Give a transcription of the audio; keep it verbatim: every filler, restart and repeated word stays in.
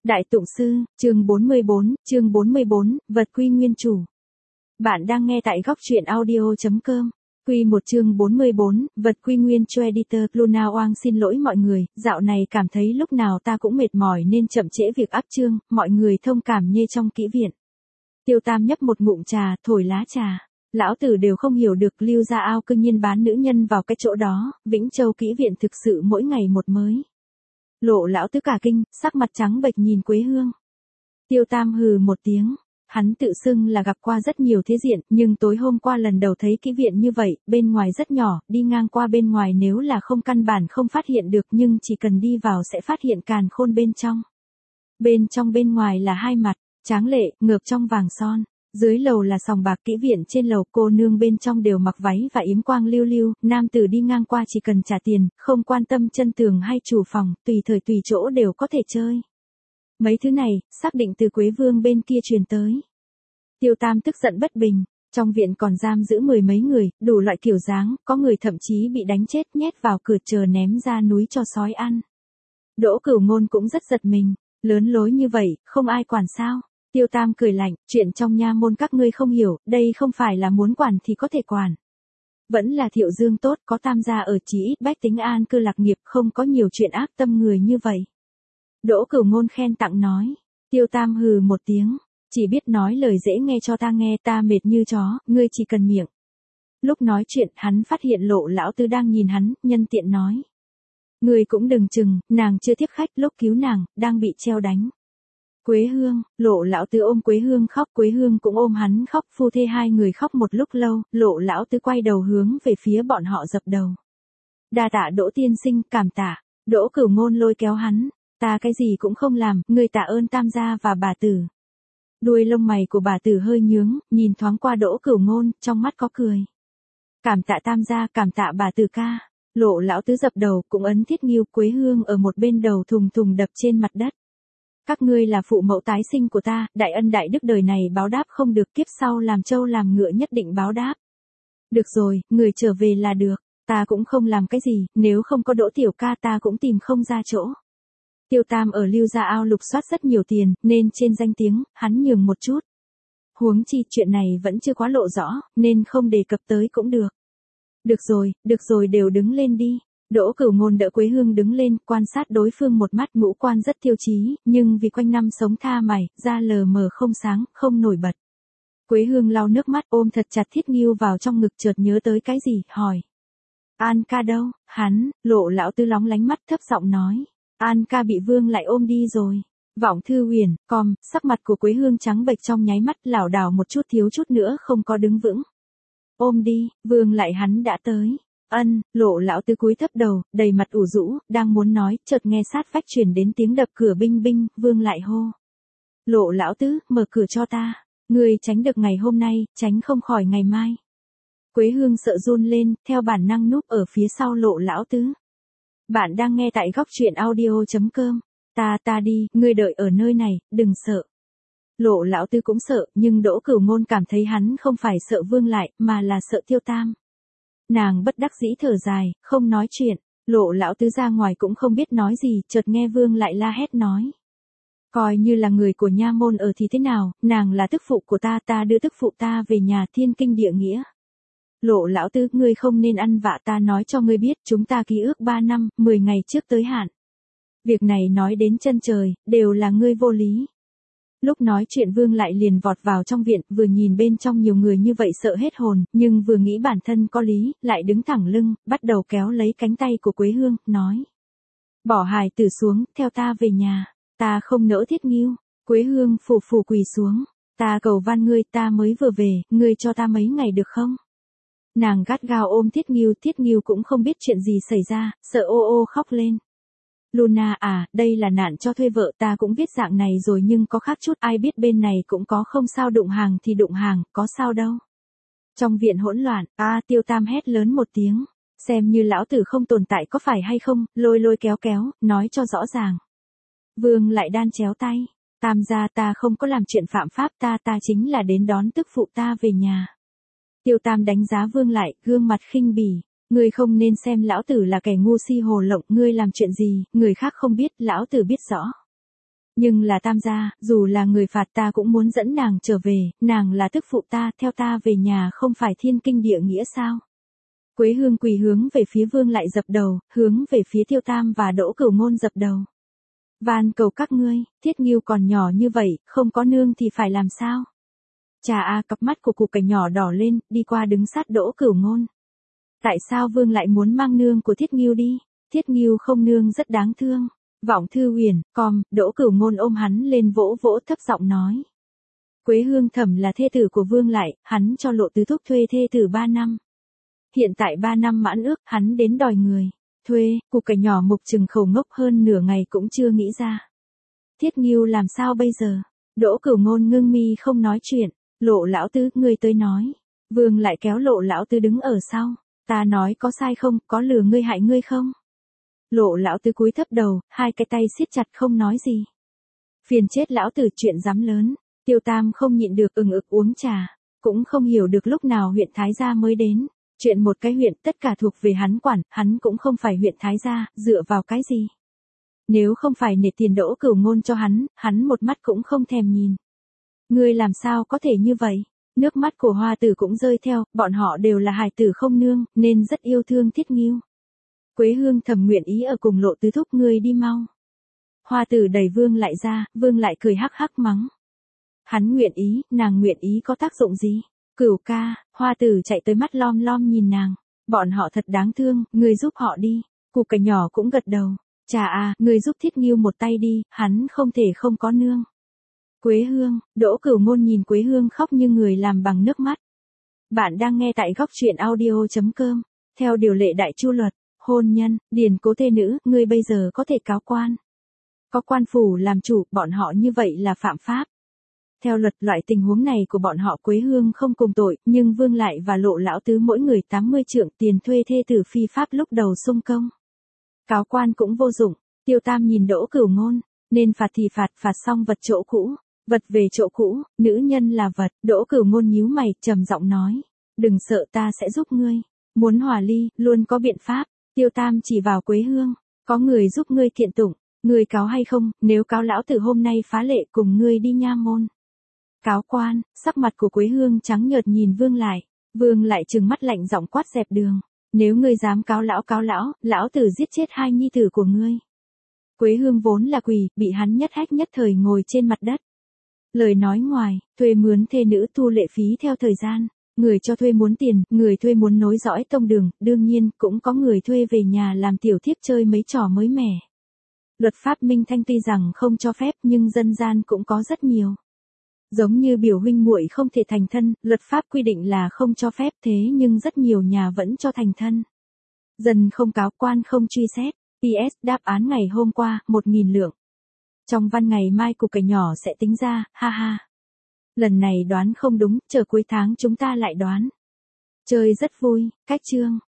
Đại Tụng Sư, chương bốn mươi bốn, chương bốn mươi bốn, vật quy nguyên chủ. Bạn đang nghe tại góc truyện audio.com. Quy một chương bốn mươi bốn, vật quy nguyên cho editor. Luna Oang xin lỗi mọi người, dạo này cảm thấy lúc nào ta cũng mệt mỏi nên chậm trễ việc áp chương, mọi người thông cảm nhê trong kỹ viện. Tiêu Tam nhấp một ngụm trà, thổi lá trà. Lão tử đều không hiểu được Lưu Gia Ao cương nhiên bán nữ nhân vào cái chỗ đó, Vĩnh Châu kỹ viện thực sự mỗi ngày một mới. Lộ lão tứ cả kinh, sắc mặt trắng bệch nhìn Quế Hương. Tiêu Tam hừ một tiếng, hắn tự xưng là gặp qua rất nhiều thế diện, nhưng tối hôm qua lần đầu thấy kỹ viện như vậy, bên ngoài rất nhỏ, đi ngang qua bên ngoài nếu là không căn bản không phát hiện được nhưng chỉ cần đi vào sẽ phát hiện càn khôn bên trong. Bên trong bên ngoài là hai mặt, tráng lệ, ngợp trong vàng son. Dưới lầu là sòng bạc kỹ viện, trên lầu cô nương bên trong đều mặc váy và yếm quang lưu lưu, nam tử đi ngang qua chỉ cần trả tiền, không quan tâm chân tường hay chủ phòng, tùy thời tùy chỗ đều có thể chơi. Mấy thứ này, xác định từ Quế Vương bên kia truyền tới. Tiêu Tam tức giận bất bình, trong viện còn giam giữ mười mấy người, đủ loại kiểu dáng, có người thậm chí bị đánh chết nhét vào cửa chờ ném ra núi cho sói ăn. Đỗ Cửu Ngôn cũng rất giật mình, lớn lối như vậy, không ai quản sao? Tiêu Tam cười lạnh, chuyện trong nha môn các ngươi không hiểu, đây không phải là muốn quản thì có thể quản. Vẫn là Thiệu Dương tốt, có Tam gia ở, chí ít bách tính an cư lạc nghiệp, không có nhiều chuyện ác tâm người như vậy. Đỗ Cửu Ngôn khen tặng nói. Tiêu Tam hừ một tiếng, chỉ biết nói lời dễ nghe cho ta nghe, ta mệt như chó, ngươi chỉ cần miệng. Lúc nói chuyện, hắn phát hiện Lộ lão tứ đang nhìn hắn, nhân tiện nói. Ngươi cũng đừng chừng, nàng chưa tiếp khách, lúc cứu nàng, đang bị treo đánh. Quế Hương, Lộ lão tứ ôm Quế Hương khóc, Quế Hương cũng ôm hắn khóc, phu thê hai người khóc một lúc lâu, Lộ lão tứ quay đầu hướng về phía bọn họ dập đầu. Đa tạ Đỗ tiên sinh, cảm tạ. Đỗ Cửu Ngôn lôi kéo hắn, ta cái gì cũng không làm, ngươi tạ ơn Tam gia và bà tử. Đuôi lông mày của bà tử hơi nhướng, nhìn thoáng qua Đỗ Cửu Ngôn, trong mắt có cười. Cảm tạ Tam gia, cảm tạ bà tử ca. Lộ lão tứ dập đầu, cũng ấn thiết nghiêu. Quế Hương ở một bên đầu thùng thùng đập trên mặt đất. Các ngươi là phụ mẫu tái sinh của ta, đại ân đại đức đời này báo đáp không được, kiếp sau làm trâu làm ngựa nhất định báo đáp. Được rồi, người trở về là được, ta cũng không làm cái gì, nếu không có Đỗ tiểu ca ta cũng tìm không ra chỗ. Tiêu Tam ở Lưu Gia Ao lục soát rất nhiều tiền, nên trên danh tiếng, hắn nhường một chút. Huống chi chuyện này vẫn chưa quá lộ rõ, nên không đề cập tới cũng được. Được rồi, được rồi, đều đứng lên đi. Đỗ Cửu Ngôn đỡ Quế Hương đứng lên, quan sát đối phương một mắt, ngũ quan rất tiêu chí, nhưng vì quanh năm sống tha mày, da lờ mờ không sáng, không nổi bật. Quế Hương lau nước mắt, ôm thật chặt thiết nghiêu vào trong ngực, chợt nhớ tới cái gì, hỏi. An ca đâu? Hắn, Lộ lão tứ lóng lánh mắt, thấp giọng nói. An ca bị Vương lại ôm đi rồi. Vọng Thư Huyền, com, sắc mặt của Quế Hương trắng bệch trong nháy mắt, lảo đảo một chút, thiếu chút nữa không có đứng vững. Ôm đi, Vương lại hắn đã tới. Ân, Lộ lão tứ cúi thấp đầu, đầy mặt ủ rũ, đang muốn nói, chợt nghe sát vách truyền đến tiếng đập cửa binh binh, Vương lại hô. Lộ lão tứ, mở cửa cho ta, ngươi tránh được ngày hôm nay, tránh không khỏi ngày mai. Quế Hương sợ run lên, theo bản năng núp ở phía sau Lộ lão tứ. Bạn đang nghe tại góc truyện audio.com, ta ta đi, ngươi đợi ở nơi này, đừng sợ. Lộ lão tứ cũng sợ, nhưng Đỗ Cửu Ngôn cảm thấy hắn không phải sợ Vương lại, mà là sợ Tiêu Tam. Nàng bất đắc dĩ thở dài, không nói chuyện. Lộ lão tứ ra ngoài cũng không biết nói gì, chợt nghe Vương lại la hét nói. Coi như là người của nha môn ở thì thế nào, nàng là tức phụ của ta, ta đưa tức phụ ta về nhà, thiên kinh địa nghĩa. Lộ lão tứ, ngươi không nên ăn vạ, ta nói cho ngươi biết, chúng ta ký ước ba năm, mười ngày trước tới hạn. Việc này nói đến chân trời, đều là ngươi vô lý. Lúc nói chuyện Vương lại liền vọt vào trong viện, vừa nhìn bên trong nhiều người như vậy sợ hết hồn, nhưng vừa nghĩ bản thân có lý, lại đứng thẳng lưng, bắt đầu kéo lấy cánh tay của Quế Hương, nói. Bỏ hài tử xuống, theo ta về nhà, ta không nỡ thiết nghiêu. Quế Hương phù phù quỳ xuống, ta cầu van ngươi, ta mới vừa về, ngươi cho ta mấy ngày được không? Nàng gắt gao ôm Thiết Nghiêu, Thiết Nghiêu cũng không biết chuyện gì xảy ra, sợ ô ô khóc lên. Luna à, đây là nạn cho thuê vợ, ta cũng biết dạng này rồi nhưng có khác chút, ai biết bên này cũng có, không sao, đụng hàng thì đụng hàng, có sao đâu. Trong viện hỗn loạn, a Tiêu Tam hét lớn một tiếng, xem như lão tử không tồn tại có phải hay không, lôi lôi kéo kéo, nói cho rõ ràng. Vương lại đan chéo tay, Tam gia, ta không có làm chuyện phạm pháp, ta ta chính là đến đón tức phụ ta về nhà. Tiêu Tam đánh giá Vương lại, gương mặt khinh bỉ. Ngươi không nên xem lão tử là kẻ ngu si hồ lộng, ngươi làm chuyện gì, người khác không biết, lão tử biết rõ. Nhưng là Tam gia, dù là người phạt ta cũng muốn dẫn nàng trở về, nàng là tức phụ ta, theo ta về nhà không phải thiên kinh địa nghĩa sao? Quế Hương quỳ hướng về phía Vương lại dập đầu, hướng về phía Tiêu Tam và Đỗ Cửu Ngôn dập đầu. Van cầu các ngươi, Thiết Ngưu còn nhỏ như vậy, không có nương thì phải làm sao? Chà a, cặp mắt của cụ cảnh nhỏ đỏ lên, đi qua đứng sát Đỗ Cửu Ngôn. Tại sao Vương lại muốn mang nương của Thiết Ngưu đi? Thiết Ngưu không nương rất đáng thương. Vọng Thư Huyền, com, Đỗ Cửu Ngôn ôm hắn lên vỗ vỗ thấp giọng nói. Quế Hương Thẩm là thê tử của Vương lại, hắn cho Lộ Tứ Thúc thuê thê tử ba năm. Hiện tại ba năm mãn ước, hắn đến đòi người. Thuê, cụ cảnh nhỏ mục trừng khẩu ngốc hơn nửa ngày cũng chưa nghĩ ra. Thiết Ngưu làm sao bây giờ? Đỗ Cửu Ngôn ngưng mi không nói chuyện. Lộ lão tứ, ngươi tới nói. Vương lại kéo Lộ lão tứ đứng ở sau. Ta nói có sai không, có lừa ngươi hại ngươi không? Lộ lão tứ cúi thấp đầu, hai cái tay siết chặt không nói gì. Phiền chết lão tử, chuyện dám lớn. Tiêu Tam không nhịn được ừng ực uống trà. Cũng không hiểu được lúc nào huyện Thái Gia mới đến. Chuyện một cái huyện tất cả thuộc về hắn quản, hắn cũng không phải huyện Thái Gia, dựa vào cái gì? Nếu không phải nể tiền Đỗ Cửu Ngôn cho hắn, hắn một mắt cũng không thèm nhìn. Ngươi làm sao có thể như vậy? Nước mắt của Hoa Tử cũng rơi theo, bọn họ đều là hài tử không nương, nên rất yêu thương Thiết Ngưu. Quế Hương Thẩm nguyện ý ở cùng Lộ Tứ Thúc, ngươi đi mau. Hoa Tử đẩy Vương lại ra, Vương lại cười hắc hắc mắng. Hắn nguyện ý, nàng nguyện ý có tác dụng gì? Cửu ca, Hoa Tử chạy tới mắt lom lom nhìn nàng. Bọn họ thật đáng thương, ngươi giúp họ đi. Cụ cảnh nhỏ cũng gật đầu. Chà à, ngươi giúp Thiết Ngưu một tay đi, hắn không thể không có nương. Quế Hương, Đỗ Cửu Ngôn nhìn Quế Hương khóc như người làm bằng nước mắt. Bạn đang nghe tại góc truyện audio chấm com. Theo điều lệ Đại Chu luật, hôn nhân, điền cố thê nữ, ngươi bây giờ có thể cáo quan. Có quan phủ làm chủ, bọn họ như vậy là phạm pháp. Theo luật, loại tình huống này của bọn họ Quế Hương không cùng tội, nhưng Vương lại và Lộ lão tứ mỗi người tám mươi trượng tiền thuê thê tử phi pháp lúc đầu xung công. Cáo quan cũng vô dụng. Tiêu Tam nhìn Đỗ Cửu Ngôn, nên phạt thì phạt, phạt xong vật chỗ cũ. Vật về chỗ cũ, nữ nhân là vật. Đỗ Cửu Ngôn nhíu mày, trầm giọng nói. Đừng sợ, ta sẽ giúp ngươi. Muốn hòa ly, luôn có biện pháp. Tiêu Tam chỉ vào Quế Hương. Có người giúp ngươi kiện tụng. Ngươi cáo hay không? Nếu cáo lão tử hôm nay phá lệ cùng ngươi đi nha môn. Cáo quan, sắc mặt của Quế Hương trắng nhợt nhìn Vương lại. Vương lại trừng mắt lạnh giọng quát dẹp đường. Nếu ngươi dám cáo lão cáo lão, lão tử giết chết hai nhi tử của ngươi. Quế Hương vốn là quỳ, bị hắn nhất hách nhất thời ngồi trên mặt đất. Lời nói ngoài, thuê mướn thê nữ thu lệ phí theo thời gian. Người cho thuê muốn tiền, người thuê muốn nối dõi tông đường, đương nhiên cũng có người thuê về nhà làm tiểu thiếp chơi mấy trò mới mẻ. Luật pháp Minh Thanh tuy rằng không cho phép nhưng dân gian cũng có rất nhiều. Giống như biểu huynh muội không thể thành thân, luật pháp quy định là không cho phép, thế nhưng rất nhiều nhà vẫn cho thành thân. Dân không cáo, quan không truy xét. pê ét đáp án ngày hôm qua, một nghìn lượng. Trong văn ngày mai cục cảnh nhỏ sẽ tính ra, ha ha. Lần này đoán không đúng, chờ cuối tháng chúng ta lại đoán. Chơi rất vui, cách chương.